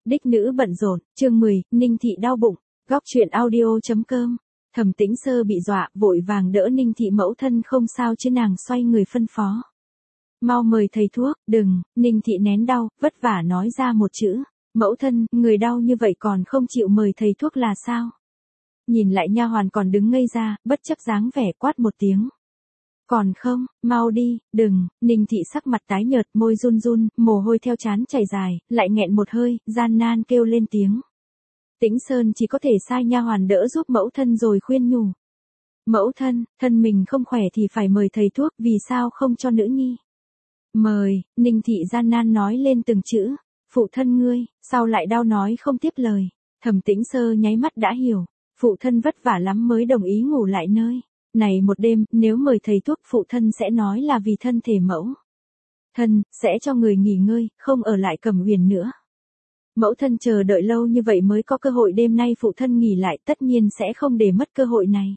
Đích nữ bận rộn, chương 10, Ninh Thị đau bụng, góc chuyện audio.com. Thẩm Tĩnh Sơ bị dọa, vội vàng đỡ Ninh Thị mẫu thân không sao chứ nàng xoay người phân phó. Mau mời thầy thuốc, đừng, Ninh Thị nén đau, vất vả nói ra một chữ. Mẫu thân, người đau như vậy còn không chịu mời thầy thuốc là sao? Nhìn lại nha hoàn còn đứng ngây ra, bất chấp dáng vẻ quát một tiếng. Còn không, mau đi, đừng, Ninh Thị sắc mặt tái nhợt, môi run run, mồ hôi theo trán chảy dài, lại nghẹn một hơi, gian nan kêu lên tiếng. Tĩnh Sơn chỉ có thể sai nha hoàn đỡ giúp mẫu thân rồi khuyên nhủ. Mẫu thân, thân mình không khỏe thì phải mời thầy thuốc, vì sao không cho nữ nhi? Mời, Ninh Thị gian nan nói lên từng chữ, phụ thân ngươi, sao lại đau nói không tiếp lời. Thẩm Tĩnh Sơ nháy mắt đã hiểu, phụ thân vất vả lắm mới đồng ý ngủ lại nơi. Này một đêm, nếu mời thầy thuốc phụ thân sẽ nói là vì thân thể mẫu thân, sẽ cho người nghỉ ngơi, không ở lại Cẩm Uyển nữa. Mẫu thân chờ đợi lâu như vậy mới có cơ hội đêm nay phụ thân nghỉ lại tất nhiên sẽ không để mất cơ hội này.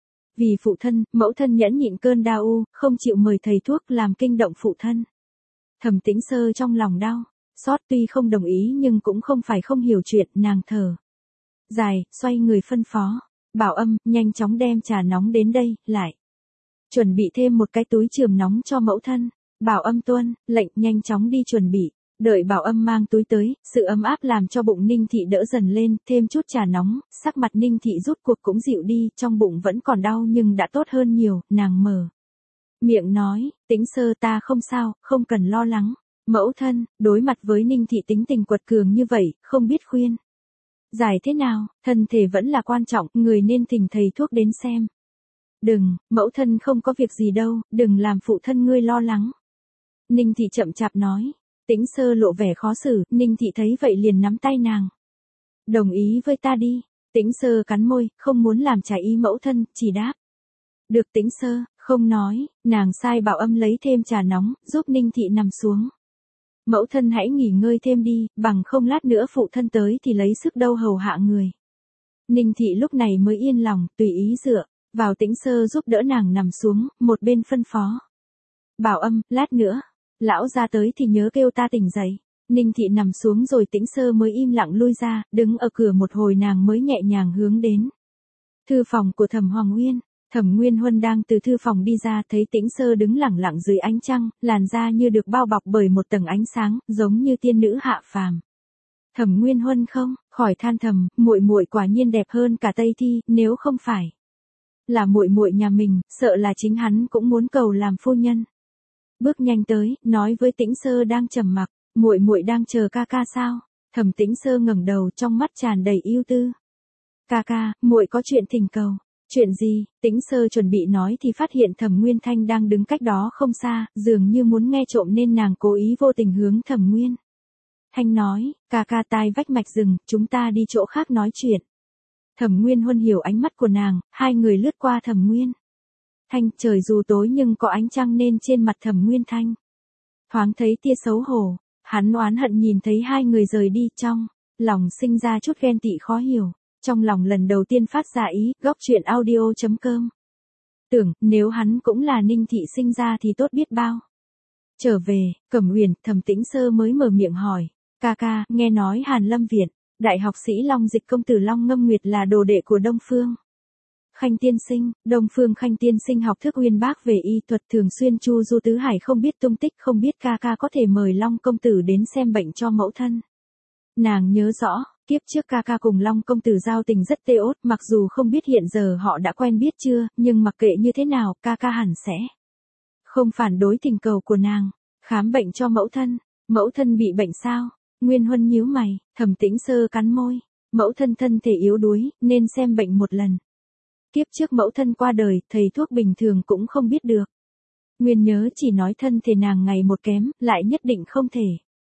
Vì phụ thân, mẫu thân nhẫn nhịn cơn đau u, không chịu mời thầy thuốc làm kinh động phụ thân. Thẩm Tĩnh Sơ trong lòng đau, xót tuy không đồng ý nhưng cũng không phải không hiểu chuyện, nàng thở dài, xoay người phân phó. Bảo Âm, nhanh chóng đem trà nóng đến đây, lại. Chuẩn bị thêm một cái túi chườm nóng cho mẫu thân. Bảo Âm tuân, lệnh nhanh chóng đi chuẩn bị. Đợi Bảo Âm mang túi tới, sự ấm áp làm cho bụng Ninh Thị đỡ dần lên, thêm chút trà nóng, sắc mặt Ninh Thị rút cuộc cũng dịu đi, trong bụng vẫn còn đau nhưng đã tốt hơn nhiều, nàng mở miệng nói, Tĩnh Sơ ta không sao, không cần lo lắng. Mẫu thân, đối mặt với Ninh Thị tính tình quật cường như vậy, không biết khuyên giải thế nào, thân thể vẫn là quan trọng, người nên thỉnh thầy thuốc đến xem. Đừng, mẫu thân không có việc gì đâu, đừng làm phụ thân ngươi lo lắng. Ninh Thị chậm chạp nói. Tĩnh Sơ lộ vẻ khó xử, Ninh Thị thấy vậy liền nắm tay nàng. Đồng ý với ta đi. Tĩnh Sơ cắn môi, không muốn làm trái ý mẫu thân, chỉ đáp. Được Tĩnh Sơ, không nói, nàng sai Bảo Âm lấy thêm trà nóng, giúp Ninh Thị nằm xuống. Mẫu thân hãy nghỉ ngơi thêm đi, bằng không lát nữa phụ thân tới thì lấy sức đâu hầu hạ người. Ninh Thị lúc này mới yên lòng, tùy ý dựa vào Tĩnh Sơ giúp đỡ nàng nằm xuống, một bên phân phó. Bảo Âm, lát nữa, lão ra tới thì nhớ kêu ta tỉnh dậy. Ninh Thị nằm xuống rồi Tĩnh Sơ mới im lặng lui ra, đứng ở cửa một hồi nàng mới nhẹ nhàng hướng đến thư phòng của Thẩm Hoàng Uyên. Thẩm Nguyên Huân đang từ thư phòng đi ra, thấy Tĩnh Sơ đứng lẳng lặng dưới ánh trăng, làn da như được bao bọc bởi một tầng ánh sáng, giống như tiên nữ hạ phàm. Thẩm Nguyên Huân không, khỏi than thầm, muội muội quả nhiên đẹp hơn cả Tây Thi, nếu không phải là muội muội nhà mình, sợ là chính hắn cũng muốn cầu làm phu nhân. Bước nhanh tới, nói với Tĩnh Sơ đang trầm mặc, muội muội đang chờ ca ca sao? Thẩm Tĩnh Sơ ngẩng đầu, trong mắt tràn đầy ưu tư. Ca ca, muội có chuyện thỉnh cầu. Chuyện gì? Tĩnh Sơ chuẩn bị nói thì phát hiện Thẩm Nguyên Thanh đang đứng cách đó không xa, dường như muốn nghe trộm nên nàng cố ý vô tình hướng Thẩm Nguyên Thanh nói, ca ca tai vách mạch rừng, chúng ta đi chỗ khác nói chuyện. Thẩm Nguyên Huân hiểu ánh mắt của nàng, hai người lướt qua Thẩm Nguyên Thanh, trời dù tối nhưng có ánh trăng nên trên mặt Thẩm Nguyên Thanh thoáng thấy tia xấu hổ, hắn oán hận nhìn thấy hai người rời đi, trong lòng sinh ra chút ghen tị khó hiểu. Trong lòng lần đầu tiên phát ra ý, góc chuyện audio.com. Tưởng, nếu hắn cũng là Ninh Thị sinh ra thì tốt biết bao. Trở về, Cẩm Uyển, Thẩm Tĩnh Sơ mới mở miệng hỏi. Ca ca, nghe nói Hàn Lâm Viện, đại học sĩ Long Dịch công tử Long Ngâm Nguyệt là đồ đệ của Đông Phương Khanh tiên sinh. Đông Phương Khanh tiên sinh học thức uyên bác về y thuật, thường xuyên chu du tứ hải không biết tung tích, không biết ca ca có thể mời Long công tử đến xem bệnh cho mẫu thân. Nàng nhớ rõ, kiếp trước ca ca cùng Long công tử giao tình rất tê ốt, mặc dù không biết hiện giờ họ đã quen biết chưa, nhưng mặc kệ như thế nào, ca ca hẳn sẽ không phản đối tình cầu của nàng. Khám bệnh cho mẫu thân bị bệnh sao? Nguyên Huân nhíu mày, Thẩm Tĩnh Sơ cắn môi, mẫu thân thân thể yếu đuối, nên xem bệnh một lần. Kiếp trước mẫu thân qua đời, thầy thuốc bình thường cũng không biết được. Nguyên nhớ chỉ nói thân thể nàng ngày một kém, lại nhất định không thể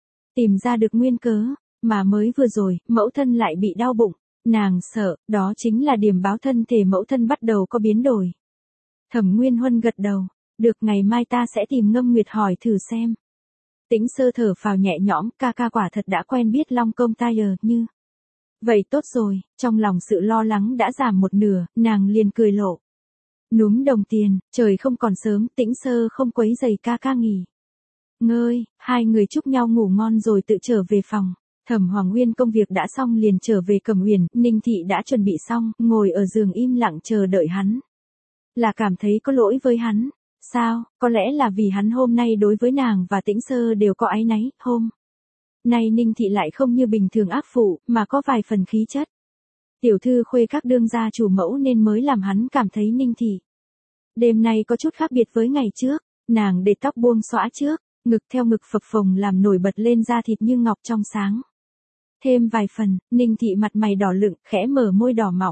tìm ra được nguyên cớ. Mà mới vừa rồi, mẫu thân lại bị đau bụng, nàng sợ, đó chính là điểm báo thân thể mẫu thân bắt đầu có biến đổi. Thẩm Nguyên Huân gật đầu, được ngày mai ta sẽ tìm Ngâm Nguyệt hỏi thử xem. Tĩnh Sơ thở phào nhẹ nhõm, ca ca quả thật đã quen biết Long công tai như. Vậy tốt rồi, trong lòng sự lo lắng đã giảm một nửa, nàng liền cười lộ. Núm đồng tiền, trời không còn sớm, Tĩnh Sơ không quấy giày ca ca nghỉ ngơi, hai người chúc nhau ngủ ngon rồi tự trở về phòng. Thẩm Hoàng Nguyên công việc đã xong liền trở về Cẩm Uyển, Ninh Thị đã chuẩn bị xong, ngồi ở giường im lặng chờ đợi hắn. Là cảm thấy có lỗi với hắn. Sao, có lẽ là vì hắn hôm nay đối với nàng và Tĩnh Sơ đều có áy náy, hôm nay Ninh Thị lại không như bình thường ác phụ, mà có vài phần khí chất. Tiểu thư khuê các đương gia chủ mẫu nên mới làm hắn cảm thấy Ninh Thị đêm nay có chút khác biệt với ngày trước, nàng để tóc buông xõa trước, ngực theo ngực phập phồng làm nổi bật lên da thịt như ngọc trong sáng. Thêm vài phần, Ninh Thị mặt mày đỏ lựng, khẽ mở môi đỏ mọng.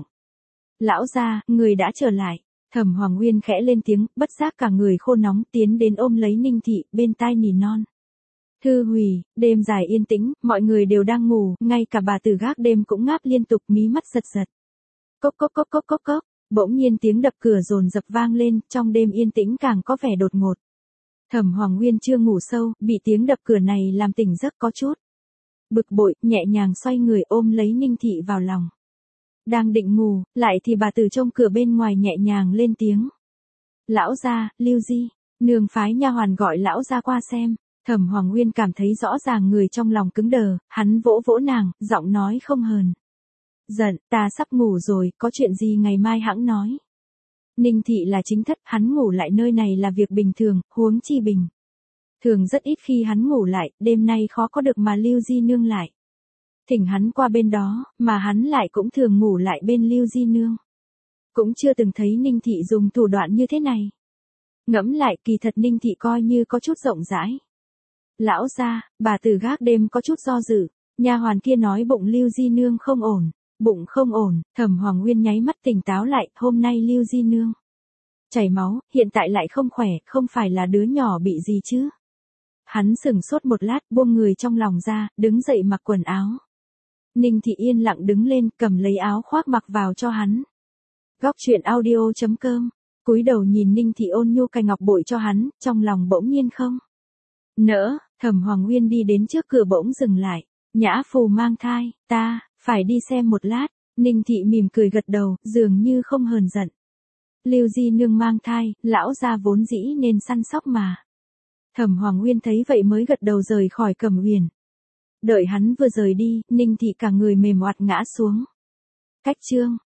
Lão gia, người đã trở lại. Thẩm Hoàng Nguyên khẽ lên tiếng, bất giác cả người khô nóng tiến đến ôm lấy Ninh Thị, bên tai nỉ non. Thư hùy, đêm dài yên tĩnh, mọi người đều đang ngủ, ngay cả bà tử gác đêm cũng ngáp liên tục mí mắt giật giật. Cốc cốc cốc cốc cốc cốc, bỗng nhiên tiếng đập cửa dồn dập vang lên, trong đêm yên tĩnh càng có vẻ đột ngột. Thẩm Hoàng Nguyên chưa ngủ sâu, bị tiếng đập cửa này làm tỉnh giấc có chút bực bội, nhẹ nhàng xoay người ôm lấy Ninh Thị vào lòng. Đang định ngủ, lại thì bà từ trong cửa bên ngoài nhẹ nhàng lên tiếng. Lão gia, Lưu Di, nương phái nha hoàn gọi lão gia qua xem. Thẩm Hoàng Nguyên cảm thấy rõ ràng người trong lòng cứng đờ, hắn vỗ vỗ nàng, giọng nói không hờn giận, ta sắp ngủ rồi, có chuyện gì ngày mai hãng nói. Ninh Thị là chính thất, hắn ngủ lại nơi này là việc bình thường, huống chi bình thường rất ít khi hắn ngủ lại, đêm nay khó có được mà Lưu Di nương lại thỉnh hắn qua bên đó, mà hắn lại cũng thường ngủ lại bên Lưu Di nương. Cũng chưa từng thấy Ninh Thị dùng thủ đoạn như thế này. Ngẫm lại kỳ thật Ninh Thị coi như có chút rộng rãi. Lão gia, bà tử gác đêm có chút do dự, nha hoàn kia nói bụng Lưu Di nương không ổn, bụng không ổn, Thẩm Hoàng Nguyên nháy mắt tỉnh táo lại, hôm nay Lưu Di nương chảy máu, hiện tại lại không khỏe, không phải là đứa nhỏ bị gì chứ. Hắn sững sốt một lát, buông người trong lòng ra, đứng dậy mặc quần áo. Ninh Thị yên lặng đứng lên, cầm lấy áo khoác mặc vào cho hắn. Góc truyện audio.com, cúi đầu nhìn Ninh Thị ôn nhu cài ngọc bội cho hắn, trong lòng bỗng nhiên không nỡ. Thẩm Hoàng Nguyên đi đến trước cửa bỗng dừng lại. Nhã Phù mang thai, ta phải đi xem một lát. Ninh Thị mỉm cười gật đầu, dường như không hờn giận. Lưu Di nương mang thai, lão gia vốn dĩ nên săn sóc mà. Thẩm Hoàng Nguyên thấy vậy mới gật đầu rời khỏi Cẩm Uyển. Đợi hắn vừa rời đi, Ninh Thị cả người mềm oặt ngã xuống. Cách chương